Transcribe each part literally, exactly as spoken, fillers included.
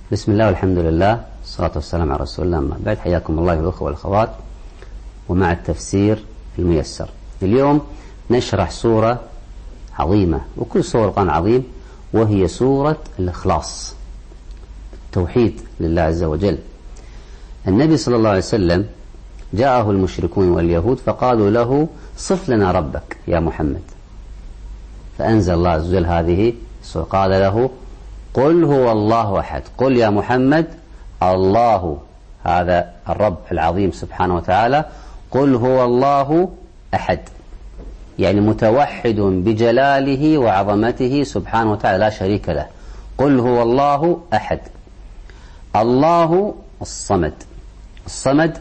بسم الله والحمد لله والصلاة والسلام على رسول الله. أما بعد، حياكم الله الأخوة والأخوات ومع التفسير الميسر. اليوم نشرح سورة عظيمة، وكل سورة القرآن عظيم، وهي سورة الإخلاص، التوحيد لله عز وجل. النبي صلى الله عليه وسلم جاءه المشركون واليهود فقالوا له: صف لنا ربك يا محمد. فأنزل الله عز وجل هذه السورة، قال له: قل هو الله أحد. قل يا محمد الله، هذا الرب العظيم سبحانه وتعالى، قل هو الله أحد، يعني متوحد بجلاله وعظمته سبحانه وتعالى لا شريك له. قل هو الله أحد. الله الصمد، الصمد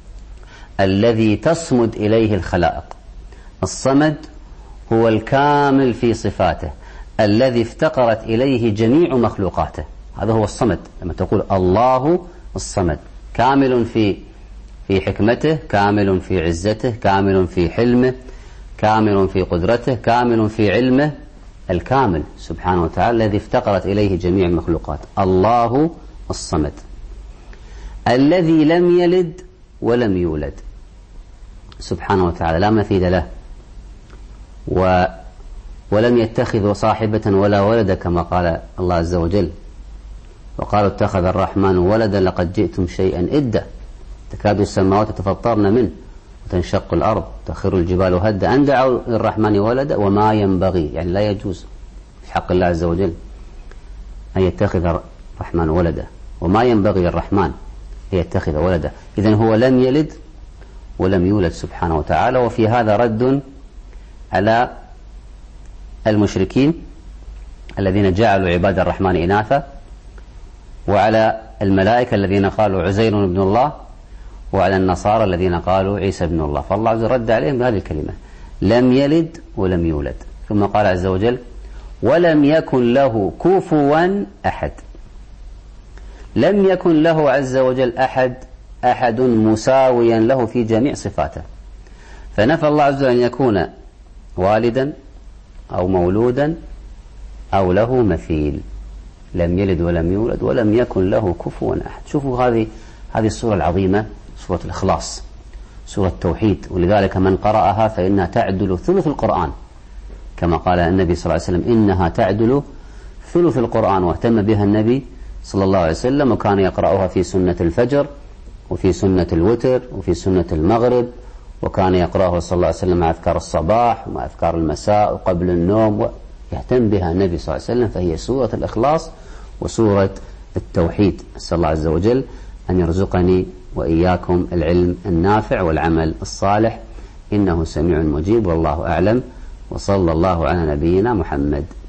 الذي تصمد إليه الخلائق. الصمد هو الكامل في صفاته الذي افتقرت إليه جميع مخلوقاته، هذا هو الصمد. لما تقول الله الصمد، كامل في في حكمته، كامل في عزته، كامل في حلمه، كامل في قدرته، كامل في علمه، الكامل سبحانه وتعالى الذي افتقرت إليه جميع المخلوقات. الله الصمد الذي لم يلد ولم يولد سبحانه وتعالى، لا مثيل له، و ولم يتخذ صاحبة ولا ولد كما قال الله عز وجل. وقالوا: اتخذ الرحمن ولدا لقد جئتم شيئا إدا، تكاد السماوات تتفطرن منه وتنشق الأرض تخر الجبال هدا أن دعوا للرحمن ولدا وما ينبغي، يعني لا يجوز في حق الله عز وجل أن يتخذ الرحمن ولدا، وما ينبغي للرحمن أن يتخذ ولدا. إذن هو لم يلد ولم يولد سبحانه وتعالى. وفي هذا رد على المشركين الذين جعلوا عباد الرحمن إناثا، وعلى الملائكة الذين قالوا عزير ابن الله، وعلى النصارى الذين قالوا عيسى ابن الله. فالله عز وجل رد عليهم بهذه الكلمة: لم يلد ولم يولد. ثم قال عز وجل: ولم يكن له كفوا أحد. لم يكن له عز وجل أحد أحد مساويا له في جميع صفاته. فنفى الله عز وجل أن يكون والدا أو مولودا أو له مثيل. لم يلد ولم يولد ولم يكن له كفوا أحد. شوفوا هذه هذه السورة العظيمة، سورة الإخلاص، سورة التوحيد. ولذلك من قرأها فإنها تعدل ثلث القرآن، كما قال النبي صلى الله عليه وسلم: إنها تعدل ثلث القرآن. واهتم بها النبي صلى الله عليه وسلم، وكان يقرأها في سنة الفجر وفي سنة الوتر وفي سنة المغرب، وكان يقرأه صلى الله عليه وسلم مع أذكار الصباح ومع أذكار المساء وقبل النوم، ويهتم بها النبي صلى الله عليه وسلم. فهي سورة الإخلاص وسورة التوحيد. أسأل الله عز وجل أن يرزقني وإياكم العلم النافع والعمل الصالح، إنه سميع مجيب، والله أعلم، وصلى الله على نبينا محمد.